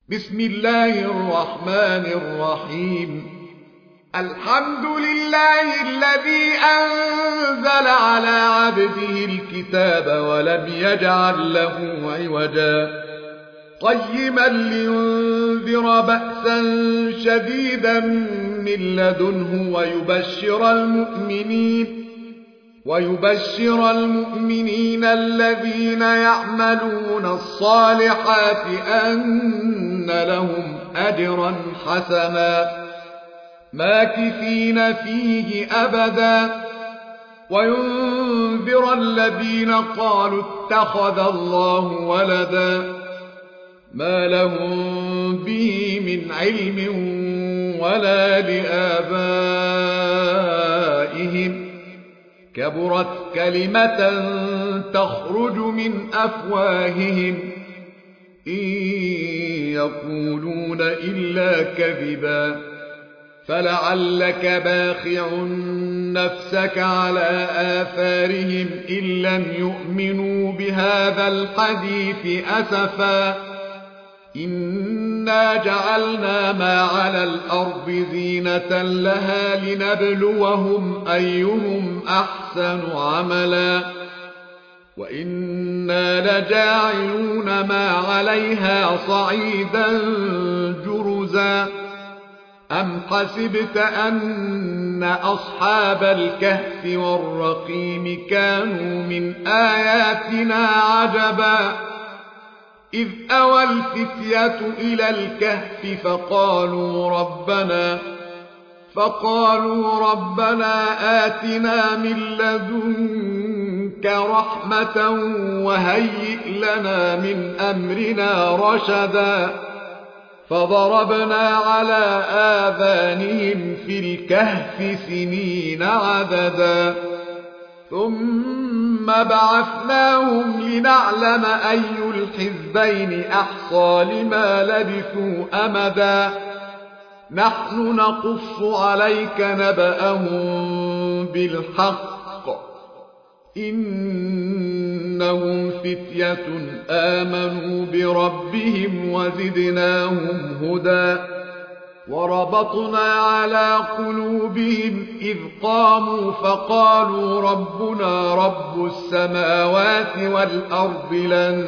بسم الله الرحمن الرحيم. الحمد لله الذي أنزل على عبده الكتاب ولم يجعل له عوجا قيما لينذر بأسا شديدا من لدنه ويبشر المؤمنين الذين يعملون الصالحات أن لهم أجرا حسنا ماكثين فيه أبدا وينذر الذين قالوا اتخذ الله ولدا ما لهم به من علم ولا لآبائهم كبرت كلمة تخرج من أفواههم إن يقولون إلا كذبا فلعلك باخع نفسك على آثارهم إن لم يؤمنوا بهذا الحديث أسفا إنا جعلنا ما على الأرض زينة لها لنبلوهم أيهم أحسن عملا وإنا لجاعلون ما عليها صعيدا جرزا أم حسبت أن أصحاب الكهف والرقيم كانوا من آياتنا عجبا إذ أوى الفتية إلى الكهف فقالوا ربنا آتنا من لدنك رحمة وهيئ لنا من أمرنا رشدا فضربنا على آذانهم في الكهف سنين عددا ثم بعثناهم لنعلم أي الحزبين أحصى لما لبثوا أمدا نحن نقص عليك نبأهم بالحق إنهم فتية آمنوا بربهم وزدناهم هدى وربطنا على قلوبهم إذ قاموا فقالوا ربنا رب السماوات والأرض لن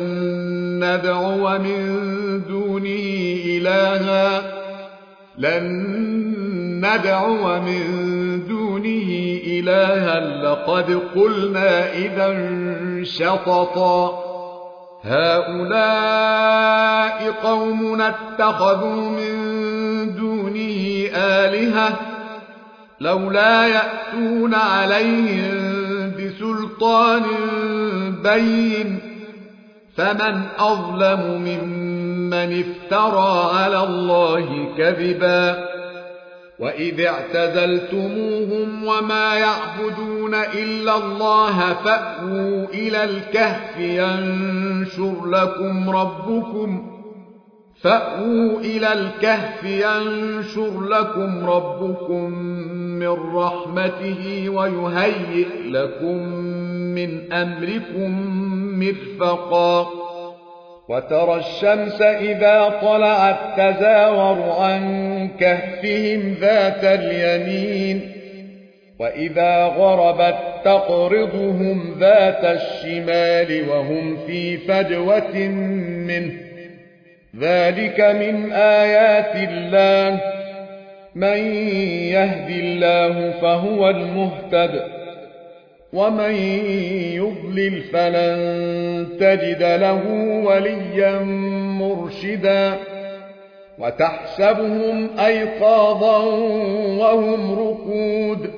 ندعو من دونه إلها لقد قلنا إذا شططا هؤلاء قوم اتخذوا من دونه آلهة لولا يأتون عليهم بسلطان بين فمن أظلم ممن افترى على الله كذبا وإذ اعتزلتموهم وما يعبدون إلا الله فأووا إلى الكهف ينشر لكم ربكم من رحمته ويهيئ لكم من أمركم مرفقا وترى الشمس إذا طلعت تزاور عن كهفهم ذات اليمين وإذا غربت تقرضهم ذات الشمال وهم في فجوة منه ذلك من آيات الله من يهد الله فهو المهتد ومن يضلل فلن تجد له وليا مرشدا وتحسبهم أيقاظا وهم رقود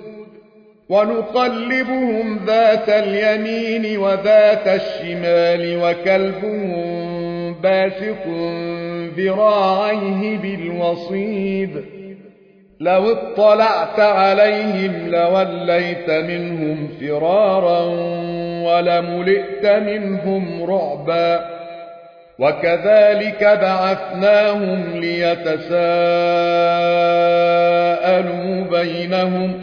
ونقلبهم ذات اليمين وذات الشمال وكلبهم باسق ذراعيه بالوصيد لو اطلعت عليهم لوليت منهم فرارا ولملئت منهم رعبا وكذلك بعثناهم ليتساءلوا بينهم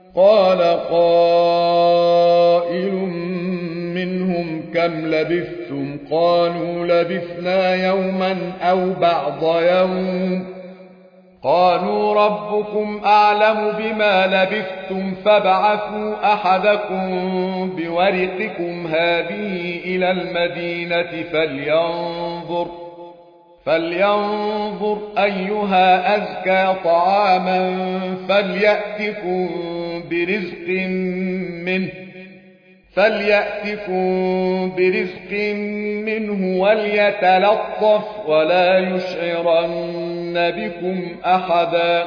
قال قائل منهم كم لبثتم لبثتم قالوا لبثنا يوما أو بعض يوم قالوا ربكم أعلم بما لبثتم فابعثوا أحدكم بورقكم هذه إلى المدينة فلينظر أيها أزكى طعاما فليأتكم برزق منه وليتلطف ولا يشعرن بكم أحدا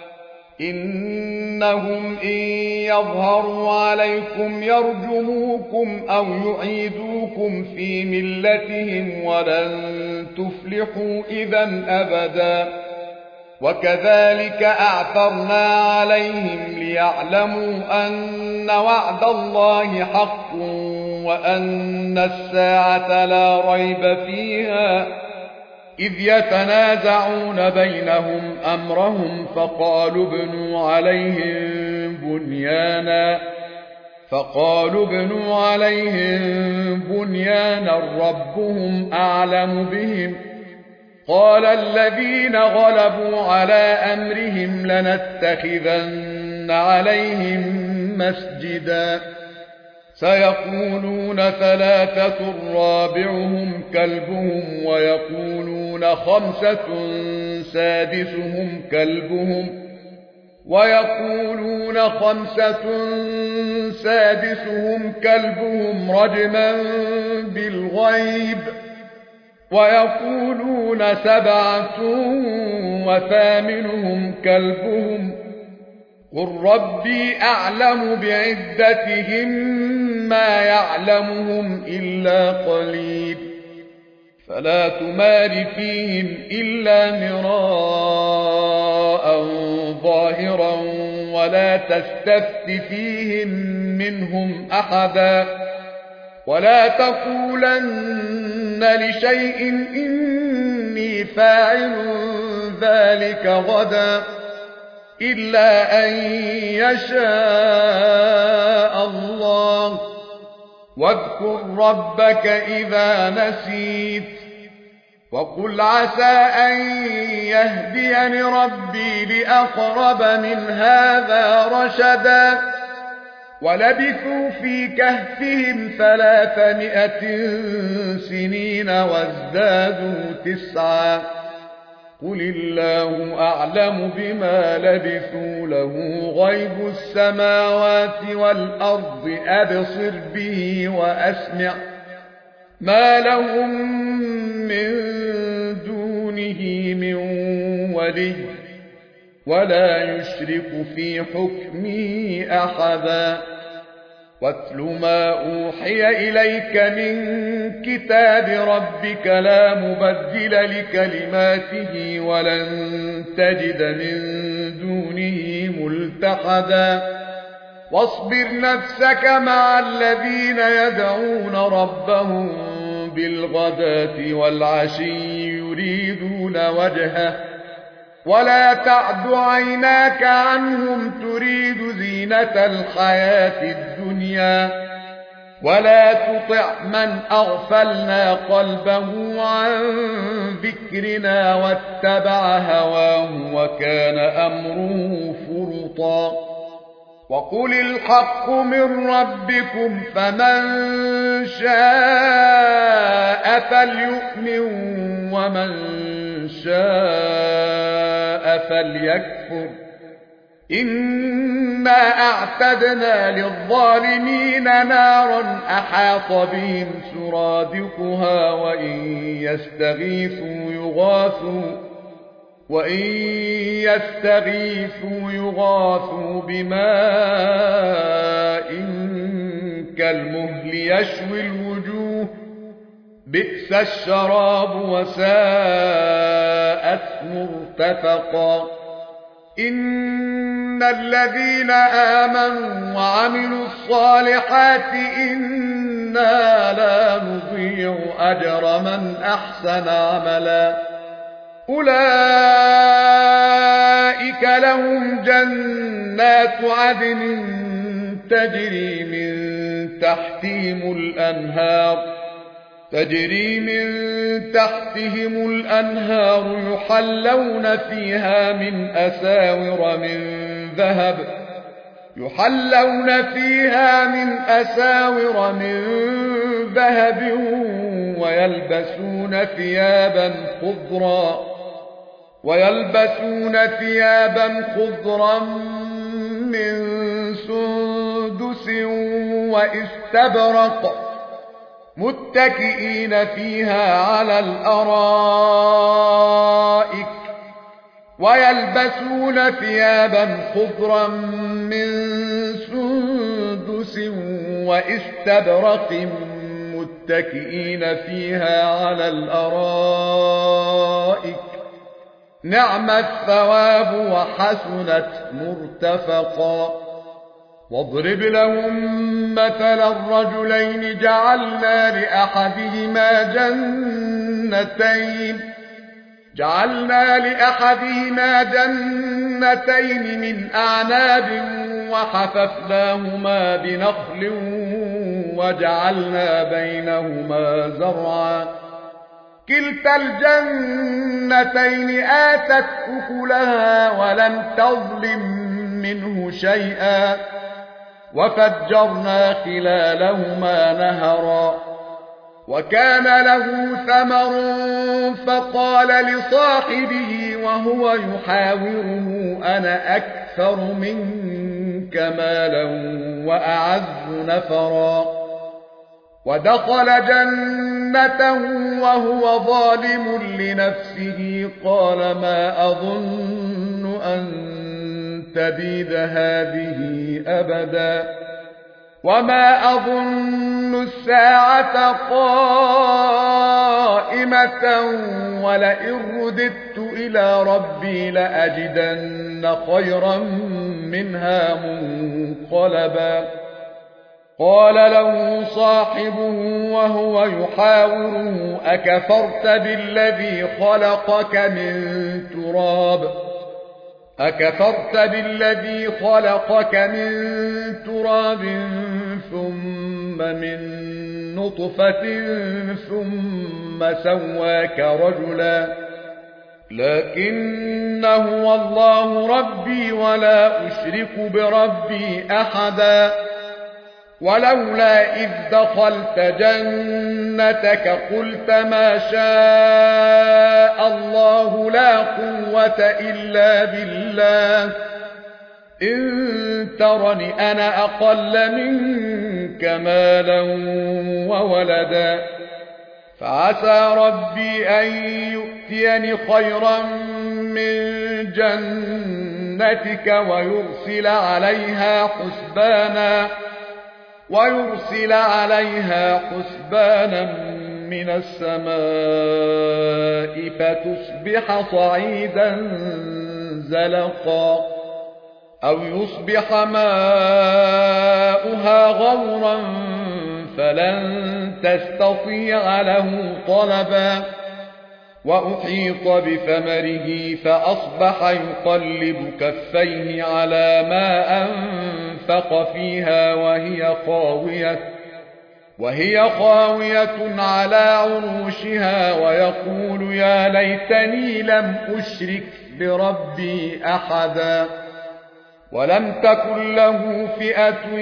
إنهم إن يظهروا عليكم يرجموكم أو يعيدوكم في ملتهم ولن تفلحوا إذا أبدا وكذلك أعثرنا عليهم ليعلموا أن وعد الله حق وأن الساعة لا ريب فيها إذ يتنازعون بينهم أمرهم فقالوا ابنوا عليهم بنيانا ربهم أعلم بهم قال الذين غلبوا على أمرهم لنتخذن عليهم مسجدا سيقولون ثلاثة رابعهم كلبهم ويقولون خمسة سادسهم كلبهم رجما بالغيب ويقولون 7 وثامنهم كلبهم قل ربي أعلم بعدتهم ما يعلمهم إلا قليل فلا تمار فيهم إلا مراء ظاهرا ولا تستفت فيهم منهم أحدا ولا تقولن لشيء إني فاعل ذلك غدا إلا أن يشاء الله واذكر ربك إذا نسيت وقل عسى أن يهديني ربي لأقرب من هذا رشدا ولبثوا في كهفهم 300 سنين وازدادوا 9 قل الله أعلم بما لبثوا له غيب السماوات والأرض أبصر به وأسمع ما لهم من دونه من ولي ولا يشرك في حكمه أحدا واتل ما أوحي إليك من كتاب ربك لا مبدل لكلماته ولن تجد من دونه ملتحدا واصبر نفسك مع الذين يدعون ربهم بالغداة والعشي يريدون وجهه ولا تعد عيناك عنهم تريد زينة الحياة الدنيا ولا تطع من أغفلنا قلبه عن ذكرنا واتبع هواه وكان أمره فرطا وقل الحق من ربكم فمن شاء فليؤمن ومن شاء فليكفر إنا أعتدنا للظالمين نارا أحاط بهم سرادقها وإن يستغيثوا يغاثوا بماء كالمهل يشوي الوجوه بئس الشراب وساءت مرتفقا إن الذين آمنوا وعملوا الصالحات إنا لا نضيع أجر من أحسن عملا أولئك لهم جنات عدن تجري من تحتهم الأنهار تجري من تحتهم الأنهار يحلون فيها من أساور من ذهب ويلبسون ثيابا خضرا من سندس واستبرق متكئين فيها على الأرائك نعم الثواب وحسنت مرتفقا. واضرب لهم مثل الرجلين جعلنا لأحدهما جنتين من أعناب وحففناهما بنخل وجعلنا بينهما زرعا كلتا الجنتين آتت أكلها ولم تظلم منه شيئا وفجرنا خلالهما نهرا وكان له ثمر فقال لصاحبه وهو يحاوره أنا أكثر منك مالا وأعز نفرا ودخل جنته وهو ظالم لنفسه قال ما أظن أن تبيد هذه أبدا وما أظن الساعة قائمة ولئن رددت إلى ربي لأجدن خيرا منها منقلبا قال له صاحبه وهو يحاوره أكفرت بالذي خلقك من تراب ثم من نطفة ثم سواك رجلا لكن هو الله ربي ولا أشرك بربي أحدا ولولا إذ دخلت جنتك قلت ما شاء الله لا قوة إلا بالله إن ترني أنا أقل منك مالا وولدا فعسى ربي أن يؤتيني خيرا من جنتك ويرسل عليها حسبانا من السماء فتصبح صعيدا زلقا أو يصبح ماؤها غورا فلن تستطيع له طلبا وأحيط بثمره فأصبح يقلب كفيه على ما أنفق فيها وهي خاوية على عروشها ويقول يا ليتني لم أشرك بربي أحدا ولم تكن له فئة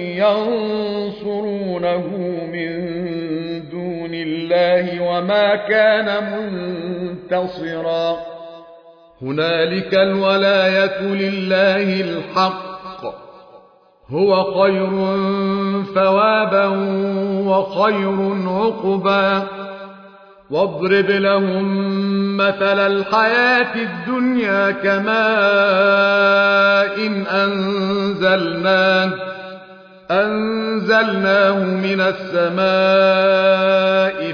ينصرونه من دون الله وما كان منتصرا هنالك الولاية لله الحق هو خير ثوابا وخير عقبا واضرب لهم مثل الحياة الدنيا كماء أنزلناه من السماء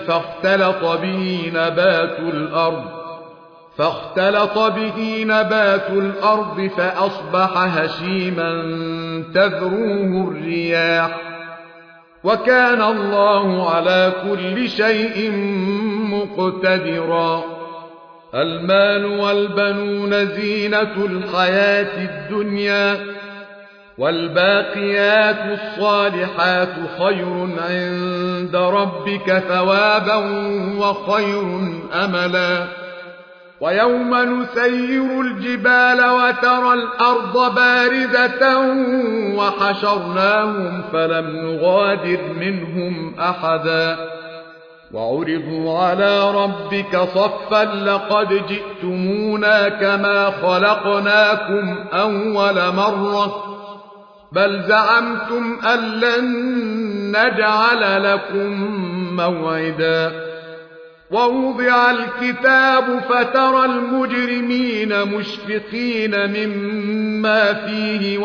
فاختلط به نبات الأرض فأصبح هشيما تذروه الرياح وكان الله على كل شيء مقتدرا المال والبنون زينة الحياة الدنيا والباقيات الصالحات خير عند ربك ثوابا وخير أملا ويوم نسير الجبال وترى الأرض بارزة وحشرناهم فلم نغادر منهم أحدا وعرضوا على ربك صفا لقد جئتمونا كما خلقناكم أول مرة بل زعمتم أن لن نجعل لكم موعدا ووضع الكتاب فترى المجرمين مشفقين مما فيه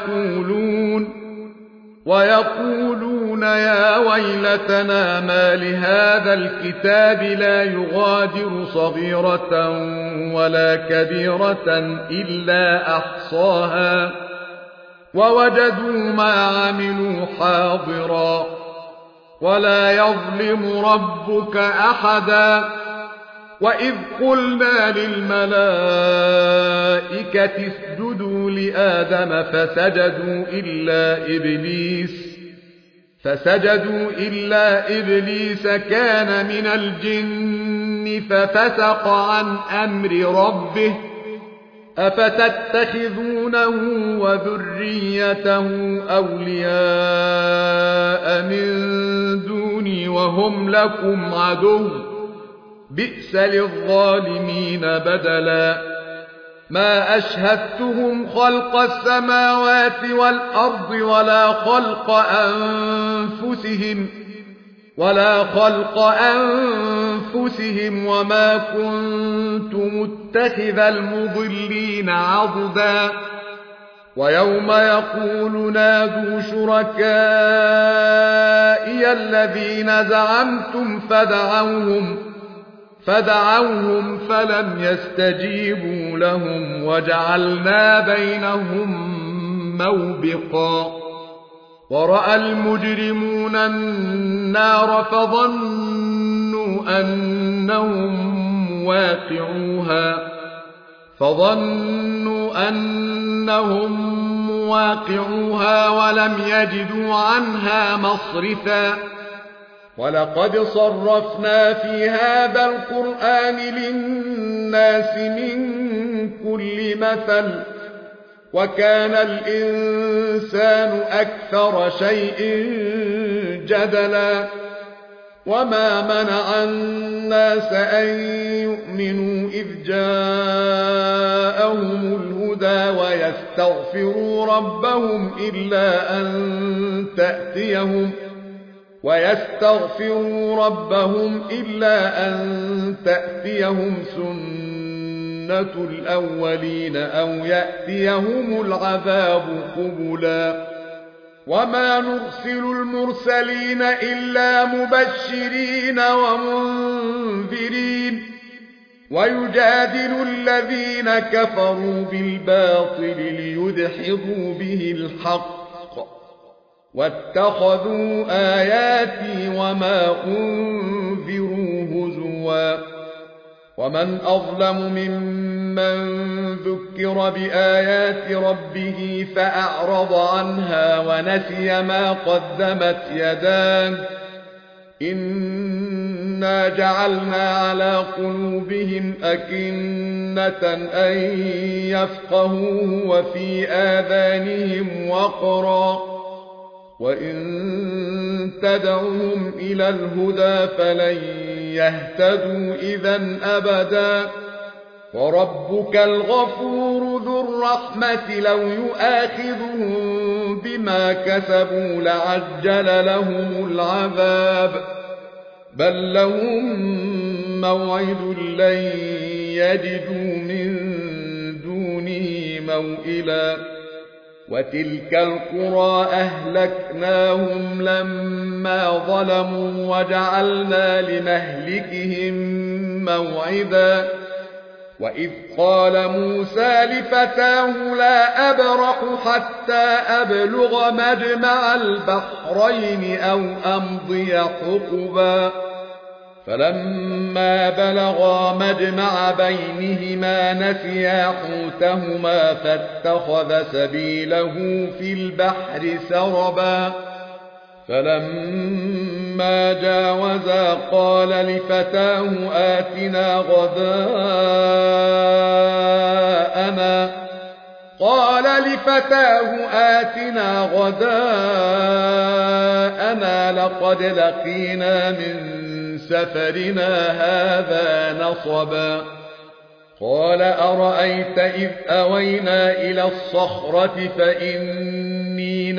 ويقولون يا ويلتنا ما لهذا الكتاب لا يغادر صغيرة ولا كبيرة إلا أحصاها ووجدوا ما عملوا حاضرا ولا يظلم ربك أحدا وإذ قلنا للملائكة اسجدوا لآدم فسجدوا إلا إبليس كان من الجن ففسق عن أمر ربه أفتتخذونه وذريته أولياء من دوني وهم لكم عدو بئس للظالمين بدلا ما أشهدتهم خلق السماوات والأرض ولا خلق أنفسهم وما كنت متخذ المضلين عضدا ويوم يقول نادوا شركائي الذين زعمتم فدعوهم فلم يستجيبوا لهم وجعلنا بينهم موبقا ورأى المجرمون النار فظنوا أنهم مواقعوها ولم يجدوا عنها مصرفا ولقد صرفنا في هذا القرآن للناس من كل مثل وكان الإنسان أكثر شيء جدلا وما منع الناس أن يؤمنوا إذ جاءهم الهدى ويستغفروا ربهم إلا أن تأتيهم سنة الأولين أو يأتيهم العذاب قبلا وما نرسل المرسلين إلا مبشرين ومنذرين ويجادل الذين كفروا بالباطل ليدحضوا به الحق واتخذوا آياتي وما أنذروا هزوا ومن أظلم ممن ذكر بآيات ربه فأعرض عنها ونسي ما قدمت يداه إنا جعلنا على قلوبهم أكنة أن يفقهوه وفي آذانهم وقرا وإن تدعوهم إلى الهدى فلن يهتدوا إذا أبدا وربك الغفور ذو الرحمة لو يؤاخذهم بما كسبوا لعجل لهم العذاب بل لهم موعد لن يجدوا من دونه موئلا وتلك القرى أهلكناهم لما ظلموا وجعلنا لمهلكهم موعدا وإذ قال موسى لفتاه لا أبرح حتى أبلغ مجمع البحرين أو أمضي حقبا فلما بلغا مجمع بينهما نسيا حوتهما فاتخذ سبيله في البحر سربا فلما جاوزا قال لفتاه آتنا غداءنا لقد لقينا من سفرنا هذا نصبا قال أرأيت إذ أوينا إلى الصخرة فإني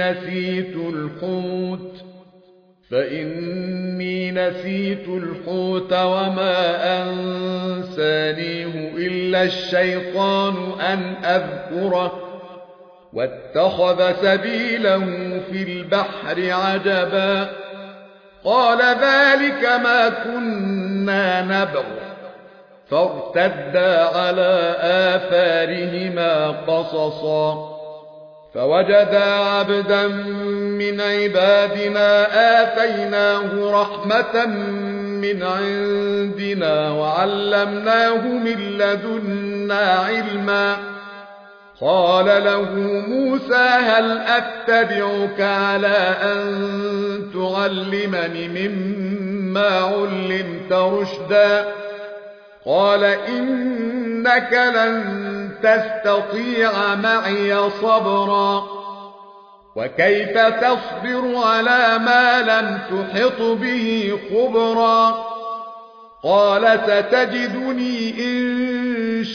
نسيت الحوت وما أنسانيه إلا الشيطان أن أذكره واتخذ سبيله في البحر عجبا قال ذلك ما كنا نبغ فارتدا على آثارهما قصصا فوجدا عبدا من عبادنا آتيناه رحمة من عندنا وعلمناه من لدنا علما قال له موسى هل أتبعك على أن تعلمني مما علمت رشدا قال إنك لن تستطيع معي صبرا وكيف تصبر على ما لم تحط به خبرا قال ستجدني إن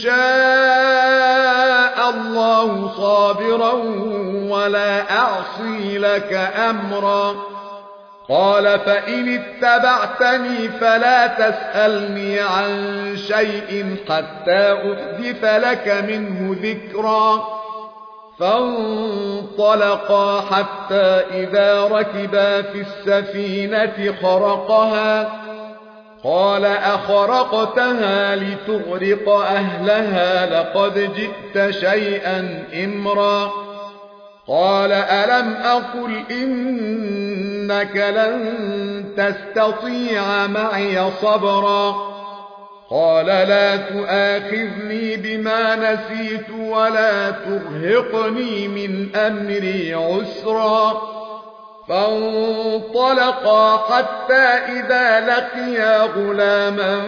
شاء الله صابرا ولا أعصي لك أمرا قال فإن اتبعتني فلا تسألني عن شيء حتى أحدث لك منه ذكرا فانطلقا حتى إذا ركبا في السفينة خرقها قال أخرقتها لتغرق أهلها لقد جئت شيئا إمرا قال ألم أقل إنك لن تستطيع معي صبرا قال لا تؤاخذني بما نسيت ولا ترهقني من أمري عسرا فانطلقا حتى إذا لقيا غلاما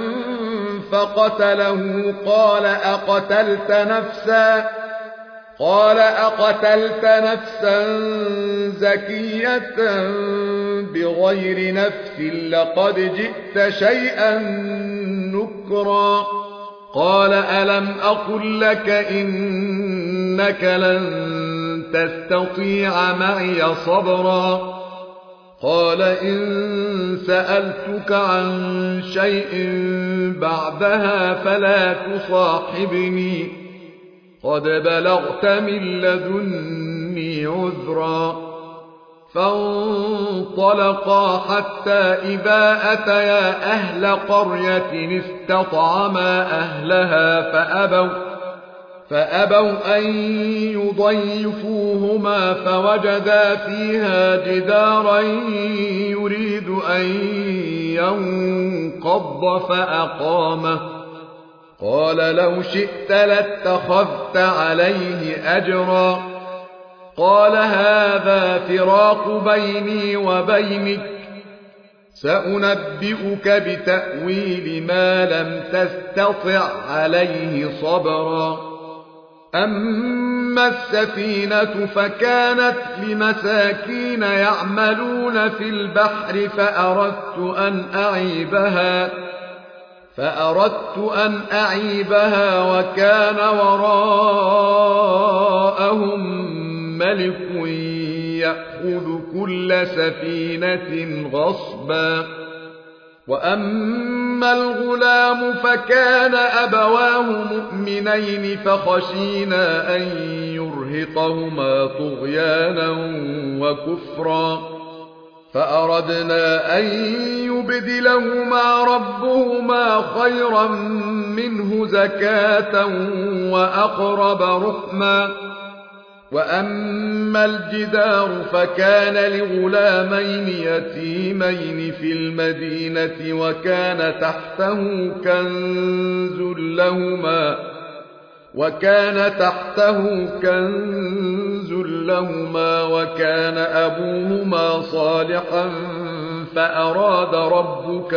فقتله قال أقتلت نفسا زكية بغير نفس لقد جئت شيئا نكرا قال ألم أقل لك إنك لن تستطيع معي صبرا قال إن سألتك عن شيء بعدها فلا تصاحبني قد بلغت من لدني عذرا فانطلقا حتى إذا أتيا أهل قرية استطعما أهلها فأبوا أن يضيفوهما فوجدا فيها جدارا يريد أن ينقض فأقامه قال لو شئت لاتخذت عليه أجرا قال هذا فراق بيني وبينك سأنبئك بتأويل ما لم تستطع عليه صبرا أما السفينة فكانت لمساكين يعملون في البحر فأردت أن أعيبها وكان وراءهم ملك يأخذ كل سفينة غصبا وأما الغلام فكان أبواه مؤمنين فخشينا أن يرهقهما طغيانا وكفرا فأردنا أن يبدلهما ربهما خيرا منه زكاة وأقرب رحما وأما الجدار فكان لغلامين يتيمين في المدينة وكان تحته كنز لهما وكان أبوهما صالحا فأراد ربك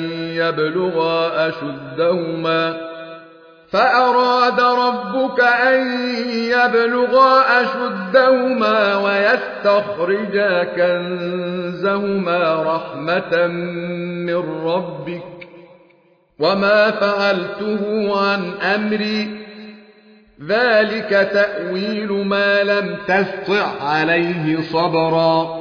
أن يبلغا أشدهما ويستخرجا كنزهما رحمة من ربك وما فعلته عن أمري ذلك تأويل ما لم تستطع عليه صبرا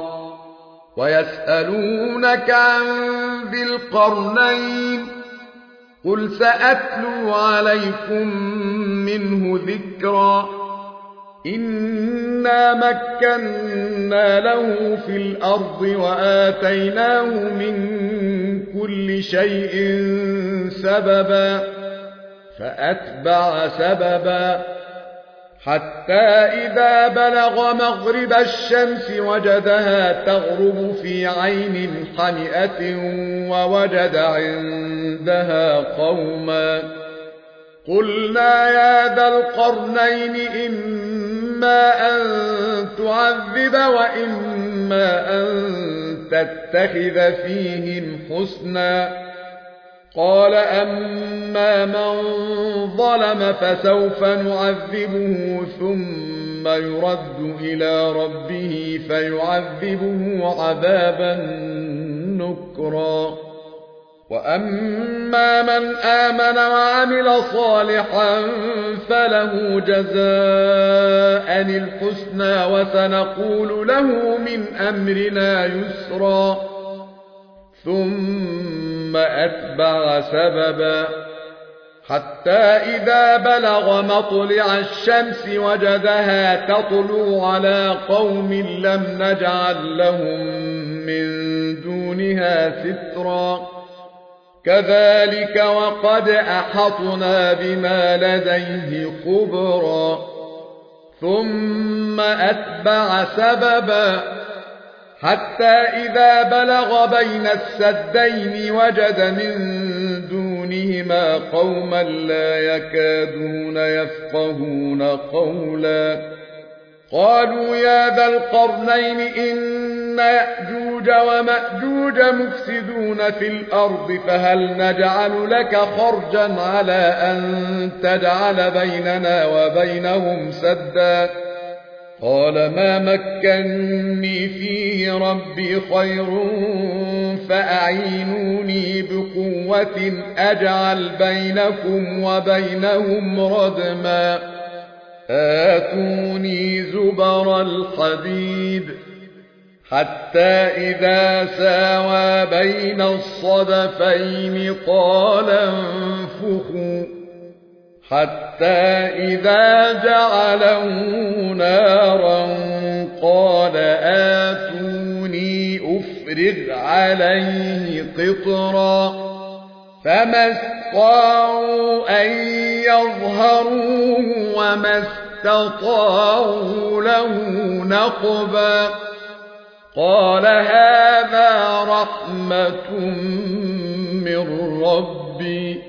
ويسألونك عن ذي القرنين قل سأتلو عليكم منه ذكرا إنا مكنا له في الأرض وآتيناه من كل شيء سببا فأتبع سببا حتى إذا بلغ مغرب الشمس وجدها تغرب في عين حمئة ووجد عندها قوما قلنا يا ذا القرنين إما أن تعذب وإما أن تتخذ فيهم حسنا قال أما من ظلم فسوف نعذبه ثم يرد إلى ربه فيعذبه عذابا نكرا وأما من آمن وعمل صالحا فله جزاء الحسنى وسنقول له من أمرنا يسرا ثم أتبع سببا حتى إذا بلغ مطلع الشمس وجدها تطلع على قوم لم نجعل لهم من دونها سترا كذلك وقد أحطنا بما لديه خبرا ثم أتبع سببا حتى إذا بلغ بين السدين وجد من دونهما قوما لا يكادون يفقهون قولا قالوا يا ذا القرنين إن يأجوج ومأجوج مفسدون في الأرض فهل نجعل لك خرجا على أن تجعل بيننا وبينهم سدا قال ما مكنني فيه ربي خير فأعينوني بقوة أجعل بينكم وبينهم ردما آتوني زبر الحديد حتى إذا ساوى بين الصدفين قال انفخوا حتى إذا جعله نارا قال آتوني أفرغ عليه قطرا فما استطاعوا أن يظهروه وما استطاعوا له نقبا قال هذا رحمة من ربي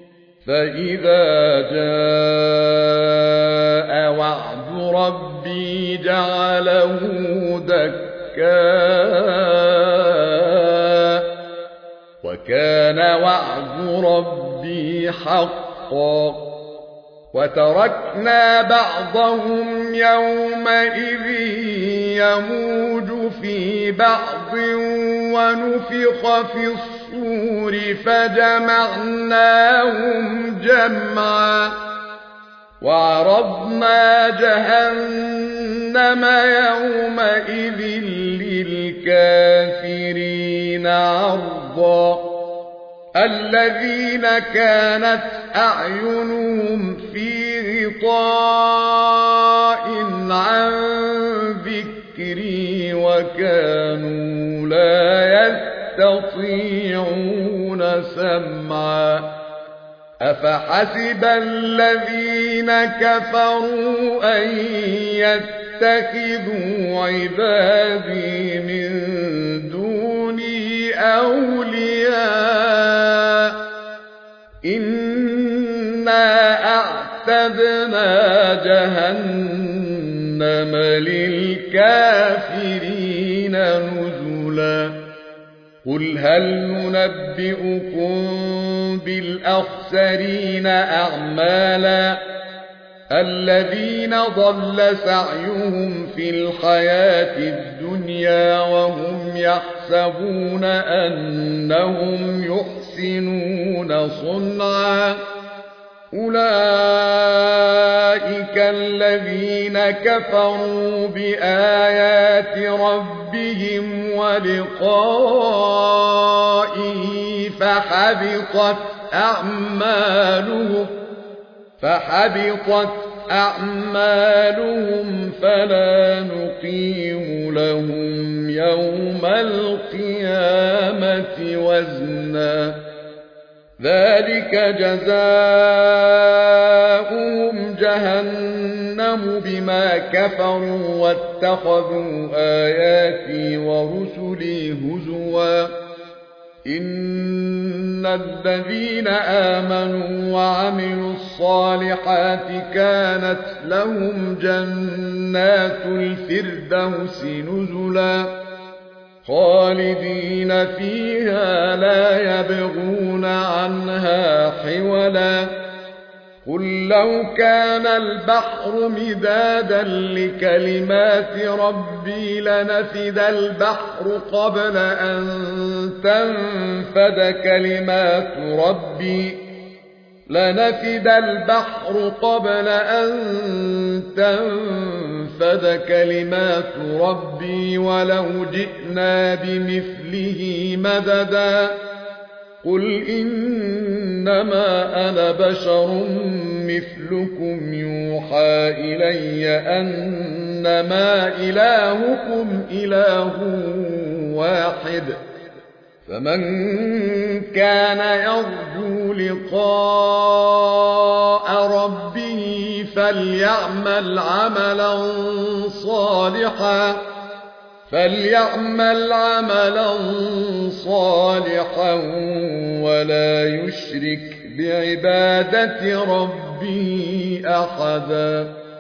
فإذا جاء وعد ربي جعله دكا وكان وعد ربي حقا وتركنا بعضهم يومئذ يموج في بعض ونفخ في الصور فجمعناهم جمعا وعرضنا جهنم يومئذ للكافرين عرضا الذين كانت أعينهم في غطاء عن ذكري وكانوا لا يستطيعون سمعا أفحسب الذين كفروا أن تتخذوا عبادي من دوني أولياء إنا أعتدنا جهنم للكافرين نزلا قل هل ننبئكم بالأخسرين أعمالا الذين ضل سعيهم في الحياة الدنيا وهم يحسبون أنهم يحسنون صنعا أولئك الذين كفروا بآيات ربهم ولقائه فحبطت أعمالهم فلا نقيم لهم يوم القيامة وزنا ذلك جزاؤهم جهنم بما كفروا واتخذوا آياتي ورسلي هزوا إن الذين آمنوا وعملوا الصالحات كانت لهم جنات الفردوس نزلا خالدين فيها لا يبغون عنها حولا قل لو كان البحر مدادا لكلمات ربي لنفد البحر قبل أن تنفد كلمات ربي ولو جئنا بمثله مددا قل إنما أنا بشر مثلكم يوحى إلي أنما إلهكم إله واحد فمن كان يرجو لقاء ربه فليعمل عملا صالحا ولا يشرك بعبادة ربه أحدا